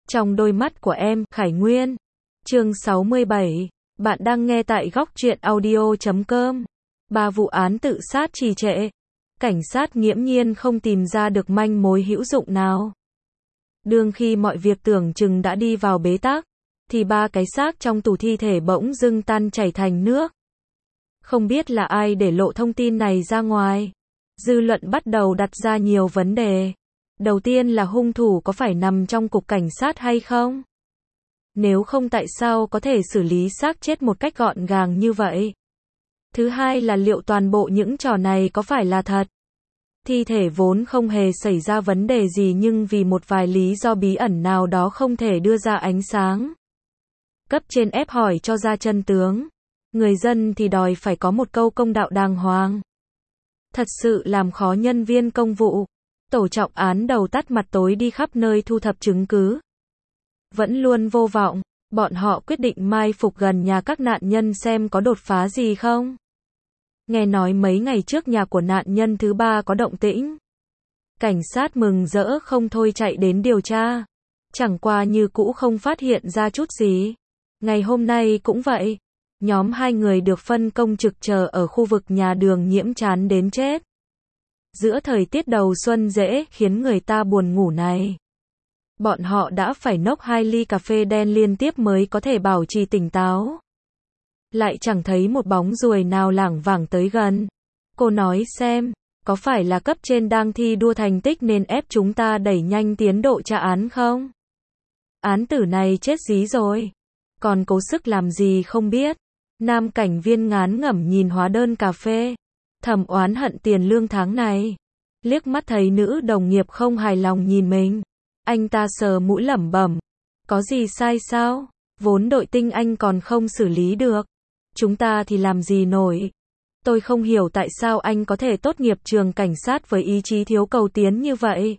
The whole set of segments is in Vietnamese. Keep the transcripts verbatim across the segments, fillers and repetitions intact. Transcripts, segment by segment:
Trong đôi mắt của em, Khải Nguyên. Chương sáu mươi bảy. Bạn đang nghe tại góc truyện audio chấm com. Ba vụ án tự sát trì trệ. Cảnh sát nghiễm nhiên không tìm ra được manh mối hữu dụng nào. Đương khi mọi việc tưởng chừng đã đi vào bế tắc, thì ba cái xác trong tủ thi thể bỗng dưng tan chảy thành nước. Không biết là ai để lộ thông tin này ra ngoài. Dư luận bắt đầu đặt ra nhiều vấn đề. Đầu tiên là hung thủ có phải nằm trong cục cảnh sát hay không? Nếu không tại sao có thể xử lý xác chết một cách gọn gàng như vậy? Thứ hai là liệu toàn bộ những trò này có phải là thật? Thi thể vốn không hề xảy ra vấn đề gì nhưng vì một vài lý do bí ẩn nào đó không thể đưa ra ánh sáng. Cấp trên ép hỏi cho ra chân tướng. Người dân thì đòi phải có một câu công đạo đàng hoàng. Thật sự làm khó nhân viên công vụ. Tổ trọng án đầu tắt mặt tối đi khắp nơi thu thập chứng cứ. Vẫn luôn vô vọng, bọn họ quyết định mai phục gần nhà các nạn nhân xem có đột phá gì không. Nghe nói mấy ngày trước nhà của nạn nhân thứ ba có động tĩnh. Cảnh sát mừng rỡ không thôi chạy đến điều tra. Chẳng qua như cũ không phát hiện ra chút gì. Ngày hôm nay cũng vậy. Nhóm hai người được phân công trực chờ ở khu vực nhà Đường Nhiễm chán đến chết. Giữa thời tiết đầu xuân dễ khiến người ta buồn ngủ này. Bọn họ đã phải nốc hai ly cà phê đen liên tiếp mới có thể bảo trì tỉnh táo. Lại chẳng thấy một bóng ruồi nào lảng vảng tới gần. Cô nói xem, có phải là cấp trên đang thi đua thành tích nên ép chúng ta đẩy nhanh tiến độ tra án không? Án tử này chết dí rồi. Còn cố sức làm gì không biết. Nam cảnh viên ngán ngẩm nhìn hóa đơn cà phê. Thầm oán hận tiền lương tháng này. Liếc mắt thấy nữ đồng nghiệp không hài lòng nhìn mình. Anh ta sờ mũi lẩm bẩm. Có gì sai sao? Vốn đội tinh anh còn không xử lý được. Chúng ta thì làm gì nổi. Tôi không hiểu tại sao anh có thể tốt nghiệp trường cảnh sát với ý chí thiếu cầu tiến như vậy.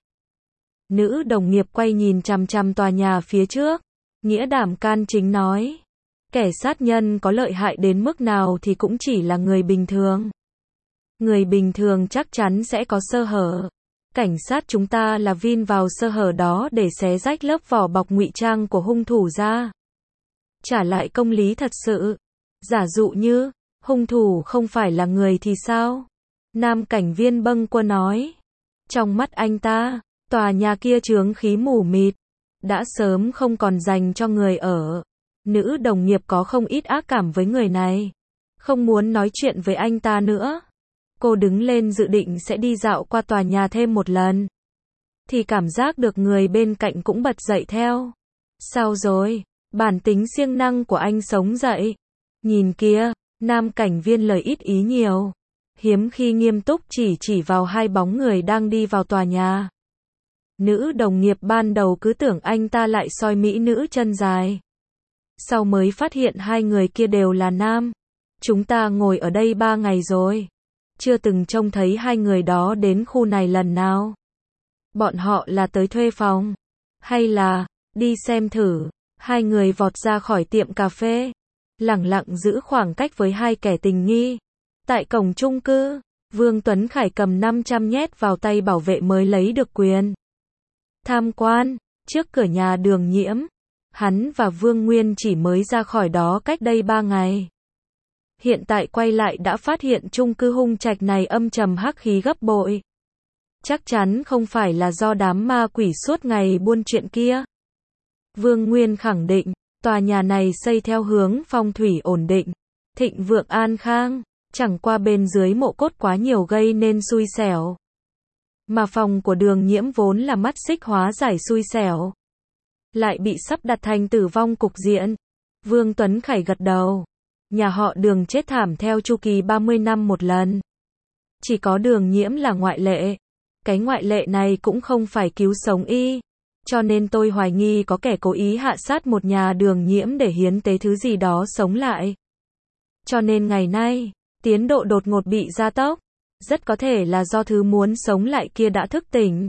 Nữ đồng nghiệp quay nhìn chằm chằm tòa nhà phía trước. Nghĩa đảm can chính nói. Kẻ sát nhân có lợi hại đến mức nào thì cũng chỉ là người bình thường. Người bình thường chắc chắn sẽ có sơ hở. Cảnh sát chúng ta là vin vào sơ hở đó để xé rách lớp vỏ bọc ngụy trang của hung thủ ra. Trả lại công lý thật sự. Giả dụ như, hung thủ không phải là người thì sao? Nam cảnh viên bâng quơ nói. Trong mắt anh ta, tòa nhà kia chướng khí mù mịt. Đã sớm không còn dành cho người ở. Nữ đồng nghiệp có không ít ác cảm với người này. Không muốn nói chuyện với anh ta nữa. Cô đứng lên dự định sẽ đi dạo qua tòa nhà thêm một lần. Thì cảm giác được người bên cạnh cũng bật dậy theo. Sao rồi? Bản tính siêng năng của anh sống dậy. Nhìn kia, nam cảnh viên lời ít ý nhiều. Hiếm khi nghiêm túc chỉ chỉ vào hai bóng người đang đi vào tòa nhà. Nữ đồng nghiệp ban đầu cứ tưởng anh ta lại soi mỹ nữ chân dài. Sau mới phát hiện hai người kia đều là nam. Chúng ta ngồi ở đây ba ngày rồi. Chưa từng trông thấy hai người đó đến khu này lần nào. Bọn họ là tới thuê phòng. Hay là, đi xem thử. Hai người vọt ra khỏi tiệm cà phê. Lẳng lặng giữ khoảng cách với hai kẻ tình nghi. Tại cổng chung cư, Vương Tuấn Khải cầm năm trăm nhét vào tay bảo vệ mới lấy được quyền tham quan. Trước cửa nhà Đường Nhiễm. Hắn và Vương Nguyên chỉ mới ra khỏi đó cách đây ba ngày. Hiện tại quay lại đã phát hiện chung cư hung trạch này âm trầm hắc khí gấp bội. Chắc chắn không phải là do đám ma quỷ suốt ngày buôn chuyện kia. Vương Nguyên khẳng định, tòa nhà này xây theo hướng phong thủy ổn định, thịnh vượng an khang, chẳng qua bên dưới mộ cốt quá nhiều gây nên xui xẻo. Mà phòng của Đường Nhiễm vốn là mắt xích hóa giải xui xẻo. Lại bị sắp đặt thành tử vong cục diện. Vương Tuấn Khải gật đầu. Nhà họ Đường chết thảm theo chu kỳ ba mươi năm một lần. Chỉ có Đường Nhiễm là ngoại lệ. Cái ngoại lệ này cũng không phải cứu sống y. Cho nên tôi hoài nghi có kẻ cố ý hạ sát một nhà Đường Nhiễm để hiến tế thứ gì đó sống lại. Cho nên ngày nay, tiến độ đột ngột bị gia tốc. Rất có thể là do thứ muốn sống lại kia đã thức tỉnh.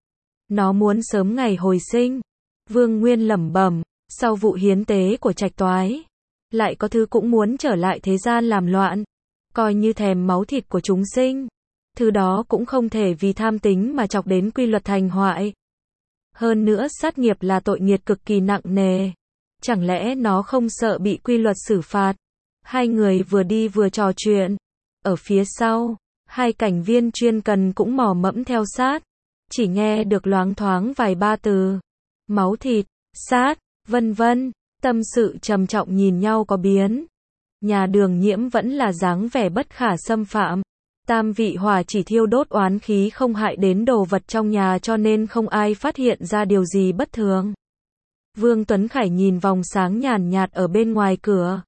Nó muốn sớm ngày hồi sinh. Vương Nguyên lẩm bẩm, sau vụ hiến tế của Trạch Toái, lại có thứ cũng muốn trở lại thế gian làm loạn, coi như thèm máu thịt của chúng sinh. Thứ đó cũng không thể vì tham tính mà chọc đến quy luật thành hoại. Hơn nữa sát nghiệp là tội nghiệt cực kỳ nặng nề. Chẳng lẽ nó không sợ bị quy luật xử phạt? Hai người vừa đi vừa trò chuyện. Ở phía sau, hai cảnh viên chuyên cần cũng mò mẫm theo sát. Chỉ nghe được loáng thoáng vài ba từ. Máu thịt, sát, vân vân. Tâm sự trầm trọng nhìn nhau có biến. Nhà Đường Nhiễm vẫn là dáng vẻ bất khả xâm phạm. Tam vị hỏa chỉ thiêu đốt oán khí không hại đến đồ vật trong nhà cho nên không ai phát hiện ra điều gì bất thường. Vương Tuấn Khải nhìn vòng sáng nhàn nhạt ở bên ngoài cửa.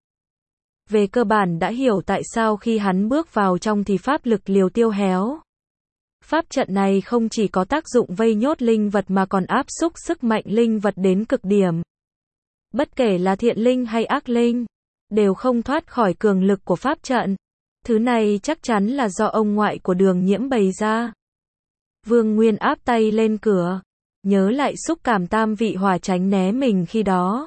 Về cơ bản đã hiểu tại sao khi hắn bước vào trong thì pháp lực liều tiêu héo. Pháp trận này không chỉ có tác dụng vây nhốt linh vật mà còn áp xúc sức mạnh linh vật đến cực điểm. Bất kể là thiện linh hay ác linh, đều không thoát khỏi cường lực của pháp trận. Thứ này chắc chắn là do ông ngoại của Đường Nhiễm bày ra. Vương Nguyên áp tay lên cửa, nhớ lại xúc cảm tam vị hỏa tránh né mình khi đó.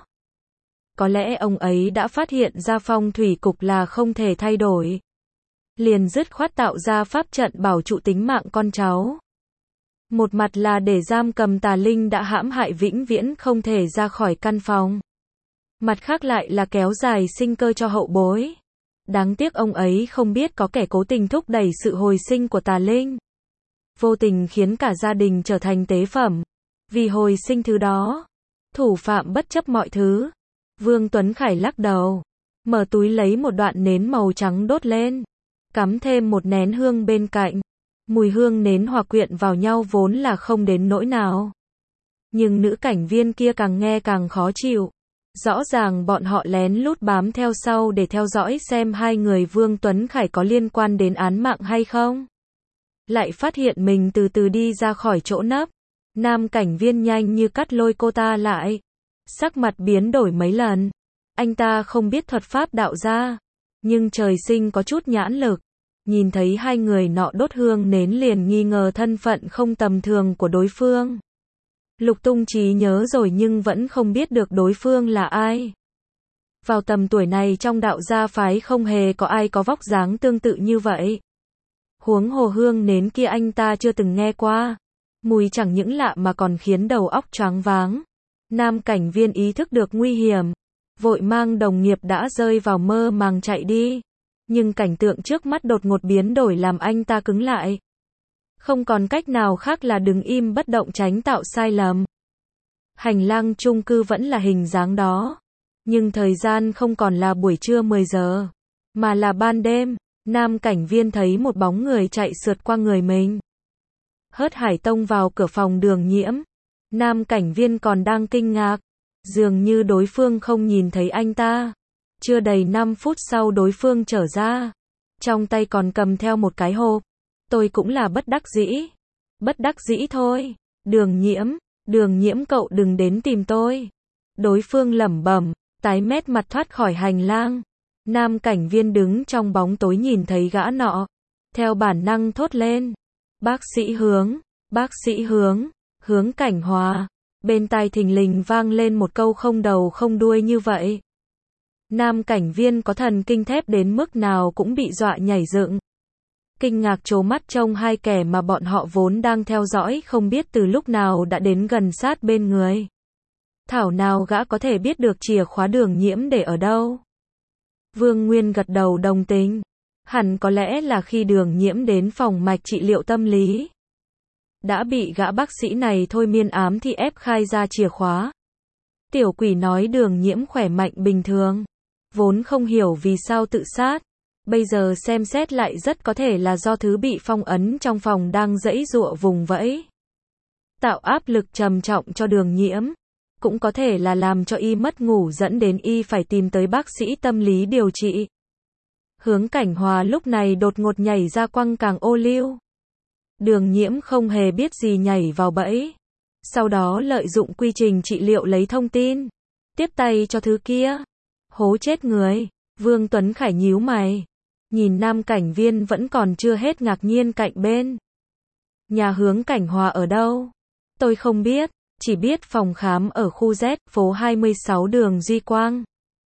Có lẽ ông ấy đã phát hiện ra phong thủy cục là không thể thay đổi. Liền dứt khoát tạo ra pháp trận bảo trụ tính mạng con cháu. Một mặt là để giam cầm tà linh đã hãm hại vĩnh viễn không thể ra khỏi căn phòng. Mặt khác lại là kéo dài sinh cơ cho hậu bối. Đáng tiếc ông ấy không biết có kẻ cố tình thúc đẩy sự hồi sinh của tà linh. Vô tình khiến cả gia đình trở thành tế phẩm. Vì hồi sinh thứ đó, thủ phạm bất chấp mọi thứ. Vương Tuấn Khải lắc đầu, mở túi lấy một đoạn nến màu trắng đốt lên, cắm thêm một nén hương bên cạnh. Mùi hương nến hòa quyện vào nhau vốn là không đến nỗi nào. Nhưng nữ cảnh viên kia càng nghe càng khó chịu. Rõ ràng bọn họ lén lút bám theo sau để theo dõi xem hai người Vương Tuấn Khải có liên quan đến án mạng hay không. Lại phát hiện mình từ từ đi ra khỏi chỗ nấp. Nam cảnh viên nhanh như cắt lôi cô ta lại. Sắc mặt biến đổi mấy lần. Anh ta không biết thuật pháp đạo gia, nhưng trời sinh có chút nhãn lực. Nhìn thấy hai người nọ đốt hương nến liền nghi ngờ thân phận không tầm thường của đối phương. Lục tung trí nhớ rồi nhưng vẫn không biết được đối phương là ai. Vào tầm tuổi này trong đạo gia phái không hề có ai có vóc dáng tương tự như vậy. Huống hồ hương nến kia anh ta chưa từng nghe qua. Mùi chẳng những lạ mà còn khiến đầu óc choáng váng. Nam cảnh viên ý thức được nguy hiểm, vội mang đồng nghiệp đã rơi vào mơ màng chạy đi. Nhưng cảnh tượng trước mắt đột ngột biến đổi làm anh ta cứng lại. Không còn cách nào khác là đứng im bất động tránh tạo sai lầm. Hành lang chung cư vẫn là hình dáng đó. Nhưng thời gian không còn là buổi trưa mười giờ, mà là ban đêm. Nam cảnh viên thấy một bóng người chạy sượt qua người mình. Hớt hải tông vào cửa phòng Đường Nhiễm. Nam cảnh viên còn đang kinh ngạc. Dường như đối phương không nhìn thấy anh ta. Chưa đầy năm phút sau đối phương trở ra. Trong tay còn cầm theo một cái hộp. Tôi cũng là bất đắc dĩ. Bất đắc dĩ thôi. Đường Nhiễm, Đường Nhiễm cậu đừng đến tìm tôi. Đối phương lẩm bẩm, tái mét mặt thoát khỏi hành lang. Nam cảnh viên đứng trong bóng tối nhìn thấy gã nọ. Theo bản năng thốt lên. Bác sĩ Hướng, bác sĩ Hướng, Hướng Cảnh Hòa. Bên tai thình lình vang lên một câu không đầu không đuôi như vậy. Nam cảnh viên có thần kinh thép đến mức nào cũng bị dọa nhảy dựng. Kinh ngạc trố mắt trông hai kẻ mà bọn họ vốn đang theo dõi không biết từ lúc nào đã đến gần sát bên người. Thảo nào gã có thể biết được chìa khóa Đường Nhiễm để ở đâu. Vương Nguyên gật đầu đồng tình. Hẳn có lẽ là khi Đường Nhiễm đến phòng mạch trị liệu tâm lý. Đã bị gã bác sĩ này thôi miên ám thì ép khai ra chìa khóa. Tiểu quỷ nói Đường Nhiễm khỏe mạnh bình thường. Vốn không hiểu vì sao tự sát. Bây giờ xem xét lại rất có thể là do thứ bị phong ấn trong phòng đang giãy giụa vùng vẫy. Tạo áp lực trầm trọng cho Đường Nhiễm. Cũng có thể là làm cho y mất ngủ dẫn đến y phải tìm tới bác sĩ tâm lý điều trị. Hướng Cảnh Hòa lúc này đột ngột nhảy ra quăng càng ô liu. Đường Nhiễm không hề biết gì nhảy vào bẫy. Sau đó lợi dụng quy trình trị liệu lấy thông tin. Tiếp tay cho thứ kia. Hố chết người. Vương Tuấn Khải nhíu mày. Nhìn Nam cảnh viên vẫn còn chưa hết ngạc nhiên cạnh bên. Nhà Hướng Cảnh Hòa ở đâu? Tôi không biết. Chỉ biết phòng khám ở khu Z, phố hai mươi sáu đường Duy Quang.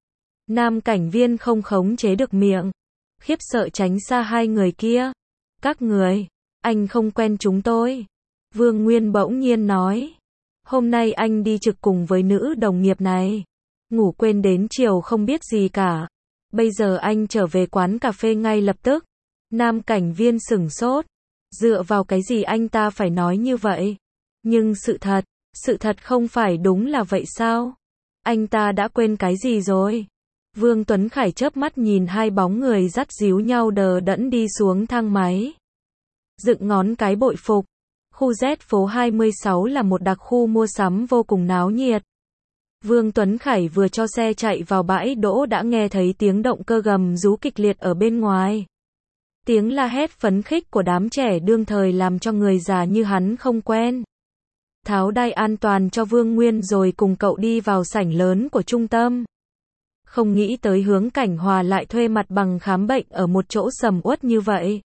Nam cảnh viên không khống chế được miệng. Khiếp sợ tránh xa hai người kia. Các người, anh không quen chúng tôi. Vương Nguyên bỗng nhiên nói. Hôm nay anh đi trực cùng với nữ đồng nghiệp này. Ngủ quên đến chiều không biết gì cả. Bây giờ anh trở về quán cà phê ngay lập tức. Nam cảnh viên sửng sốt. Dựa vào cái gì anh ta phải nói như vậy? Nhưng sự thật, sự thật không phải đúng là vậy sao? Anh ta đã quên cái gì rồi? Vương Tuấn Khải chớp mắt nhìn hai bóng người dắt díu nhau đờ đẫn đi xuống thang máy. Dựng ngón cái bội phục. Khu Z phố hai mươi sáu là một đặc khu mua sắm vô cùng náo nhiệt. Vương Tuấn Khải vừa cho xe chạy vào bãi đỗ đã nghe thấy tiếng động cơ gầm rú kịch liệt ở bên ngoài. Tiếng la hét phấn khích của đám trẻ đương thời làm cho người già như hắn không quen. Tháo đai an toàn cho Vương Nguyên rồi cùng cậu đi vào sảnh lớn của trung tâm. Không nghĩ tới Hướng Cảnh Hòa lại thuê mặt bằng khám bệnh ở một chỗ sầm uất như vậy.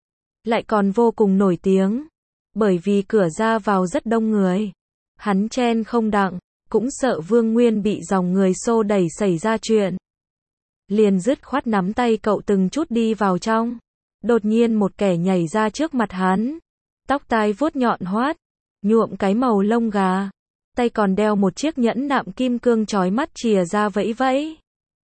Lại còn vô cùng nổi tiếng. Bởi vì cửa ra vào rất đông người. Hắn chen không đặng, cũng sợ Vương Nguyên bị dòng người xô đẩy xảy ra chuyện. Liền dứt khoát nắm tay cậu từng chút đi vào trong. Đột nhiên một kẻ nhảy ra trước mặt hắn. Tóc tai vuốt nhọn hoắt, nhuộm cái màu lông gà. Tay còn đeo một chiếc nhẫn nạm kim cương chói mắt chìa ra vẫy vẫy.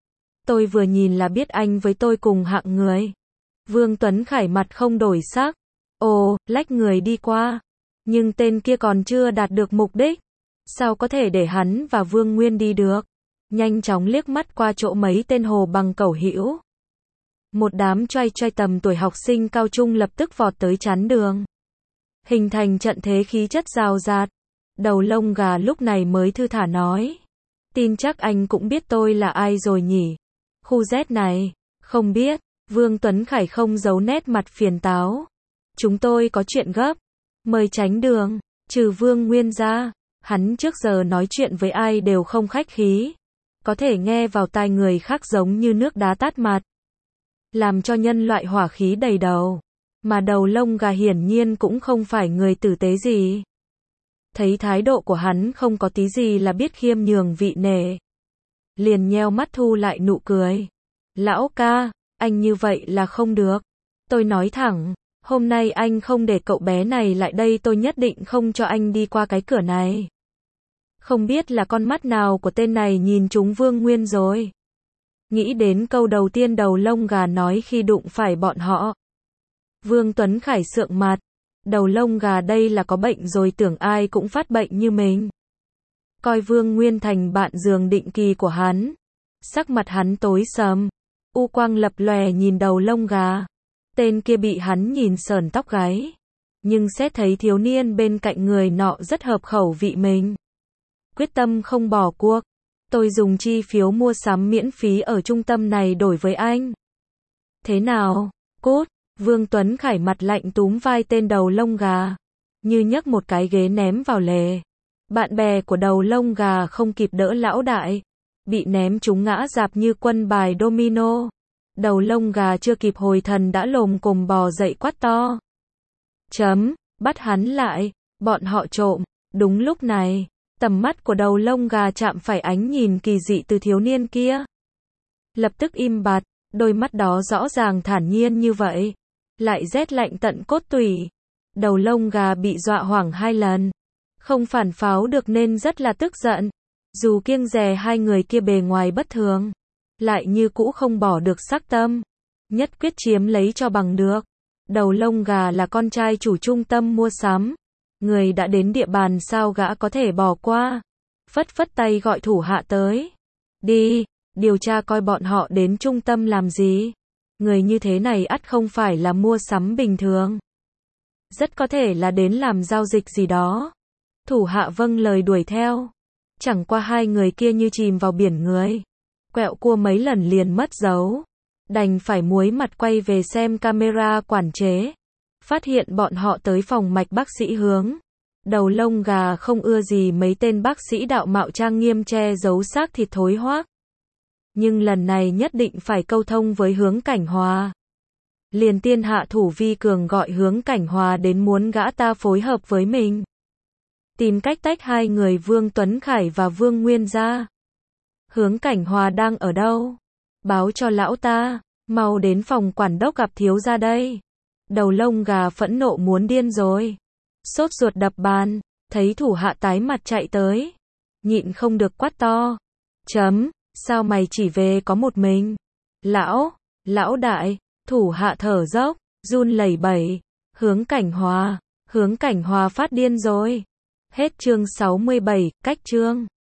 Tôi vừa nhìn là biết anh với tôi cùng hạng người. Vương Tuấn Khải mặt không đổi sắc. Ồ, lách người đi qua. Nhưng tên kia còn chưa đạt được mục đích. Sao có thể để hắn và Vương Nguyên đi được? Nhanh chóng liếc mắt qua chỗ mấy tên hồ bằng cẩu hữu. Một đám trai trai tầm tuổi học sinh cao trung lập tức vọt tới chắn đường. Hình thành trận thế khí chất rào rạt. Đầu lông gà lúc này mới thư thả nói. Tin chắc anh cũng biết tôi là ai rồi nhỉ? Khu Z này, không biết. Vương Tuấn Khải không giấu nét mặt phiền táo. Chúng tôi có chuyện gấp. Mời tránh đường. Trừ Vương Nguyên ra, hắn trước giờ nói chuyện với ai đều không khách khí. Có thể nghe vào tai người khác giống như nước đá tát mặt. Làm cho nhân loại hỏa khí đầy đầu. Mà đầu lông gà hiển nhiên cũng không phải người tử tế gì. Thấy thái độ của hắn không có tí gì là biết khiêm nhường vị nể. Liền nheo mắt thu lại nụ cười. Lão ca, anh như vậy là không được. Tôi nói thẳng, hôm nay anh không để cậu bé này lại đây tôi nhất định không cho anh đi qua cái cửa này. Không biết là con mắt nào của tên này nhìn trúng Vương Nguyên rồi. Nghĩ đến câu đầu tiên đầu lông gà nói khi đụng phải bọn họ. Vương Tuấn Khải sượng mặt. Đầu lông gà đây là có bệnh rồi tưởng ai cũng phát bệnh như mình. Coi Vương Nguyên thành bạn giường định kỳ của hắn. Sắc mặt hắn tối sầm. U quang lập lòe nhìn đầu lông gà. Tên kia bị hắn nhìn sờn tóc gáy. Nhưng xét thấy thiếu niên bên cạnh người nọ rất hợp khẩu vị mình. Quyết tâm không bỏ cuộc. Tôi dùng chi phiếu mua sắm miễn phí ở trung tâm này đổi với anh. Thế nào? Cút. Vương Tuấn Khải mặt lạnh túm vai tên đầu lông gà. Như nhấc một cái ghế ném vào lề. Bạn bè của đầu lông gà không kịp đỡ lão đại. Bị ném chúng ngã rạp như quân bài domino. Đầu lông gà chưa kịp hồi thần đã lồm cồm bò dậy quát to. Chấm, bắt hắn lại, bọn họ trộm. Đúng lúc này, tầm mắt của đầu lông gà chạm phải ánh nhìn kỳ dị từ thiếu niên kia. Lập tức im bặt, đôi mắt đó rõ ràng thản nhiên như vậy. Lại rét lạnh tận cốt tủy. Đầu lông gà bị dọa hoảng hai lần. Không phản pháo được nên rất là tức giận. Dù kiêng dè hai người kia bề ngoài bất thường. Lại như cũ không bỏ được sắc tâm. Nhất quyết chiếm lấy cho bằng được. Đầu lông gà là con trai chủ trung tâm mua sắm. Người đã đến địa bàn sao gã có thể bỏ qua. Phất phất tay gọi thủ hạ tới. Đi, điều tra coi bọn họ đến trung tâm làm gì. Người như thế này ắt không phải là mua sắm bình thường. Rất có thể là đến làm giao dịch gì đó. Thủ hạ vâng lời đuổi theo. Chẳng qua hai người kia như chìm vào biển người. Quẹo cua mấy lần liền mất dấu. Đành phải muối mặt quay về xem camera quản chế. Phát hiện bọn họ tới phòng mạch bác sĩ Hướng. Đầu lông gà không ưa gì mấy tên bác sĩ đạo mạo trang nghiêm che giấu xác thịt thối hoác. Nhưng lần này nhất định phải câu thông với Hướng Cảnh Hòa. Liền tiên hạ thủ vi cường gọi Hướng Cảnh Hòa đến muốn gã ta phối hợp với mình. Tìm cách tách hai người Vương Tuấn Khải và Vương Nguyên ra. Hướng Cảnh Hòa đang ở đâu? Báo cho lão ta, mau đến phòng quản đốc gặp thiếu gia đây. Đầu lông gà phẫn nộ muốn điên rồi. Sốt ruột đập bàn, Thấy thủ hạ tái mặt chạy tới. Nhịn không được quát to. Chấm, sao mày chỉ về có một mình? Lão, lão đại, thủ hạ thở dốc, run lẩy bẩy. Hướng Cảnh Hòa, Hướng Cảnh Hòa phát điên rồi. Hết chương sáu mươi bảy, cách chương.